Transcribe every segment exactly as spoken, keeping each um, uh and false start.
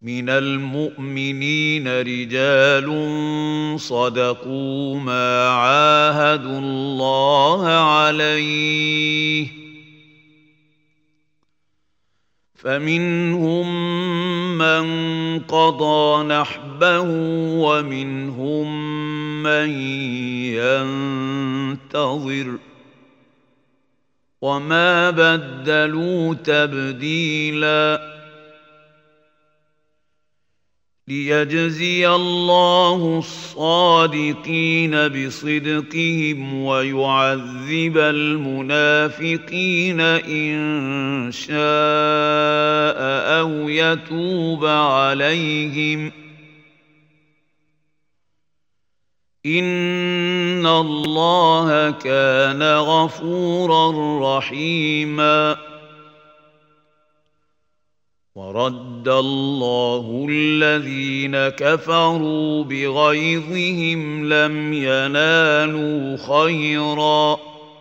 من المؤمنين رجال صدقوا ما عاهدوا الله عليه فمنهم من قضى نحبه ومنهم من ينتظر وما بدلوا تبديلا ليجزي الله الصادقين بصدقهم ويعذب المنافقين إن شاء أو يتوب عليهم إن الله كان غفورا رحيما ورد الله الذين كفروا بغيظهم لم ينالوا خيرا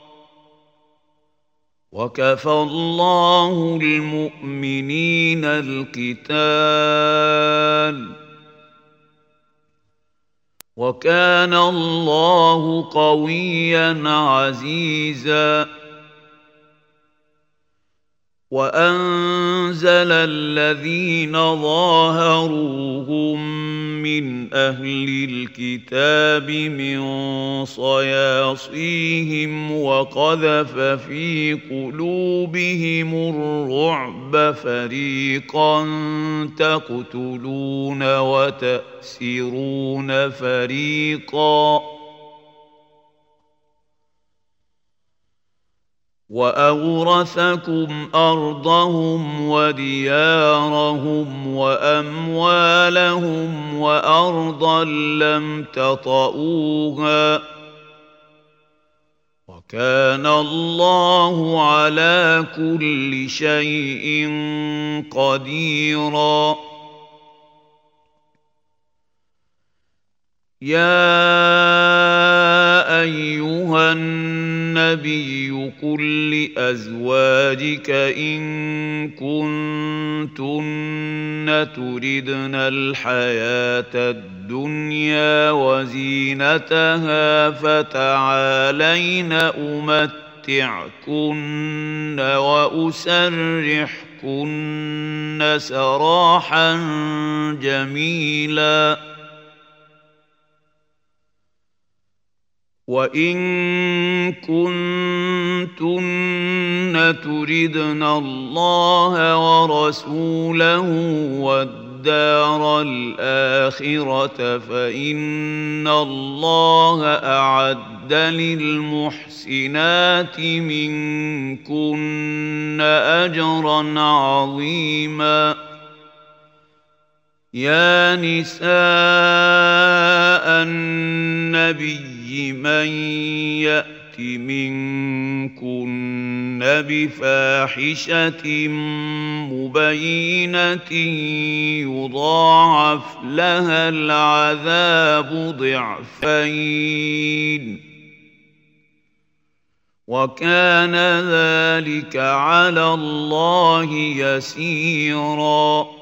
وكفى الله المؤمنين القتال وكان الله قويا عزيزا وأنزل الذين ظاهروهم من أهل الكتاب من صياصيهم وقذف في قلوبهم الرعب فريقا تقتلون وتأسرون فريقا وأورثكم أرضهم وديارهم وأموالهم وأرضا لم تطئوها وكان الله على كل شيء قديرا يا أيها النبي قل لأزواجك إن كنتن تردن الحياة الدنيا وزينتها فتعالين أمتعكن وأسرحكن سراحا جميلا وإن كنتن تردن الله ورسوله والدار الآخرة فإن الله أعد للمحسنات منكن أجرا عظيما يا نساء النبي من يأت منكن بفاحشة مبينة يضاعف لها العذاب ضعفين وكان ذلك على الله يسيرا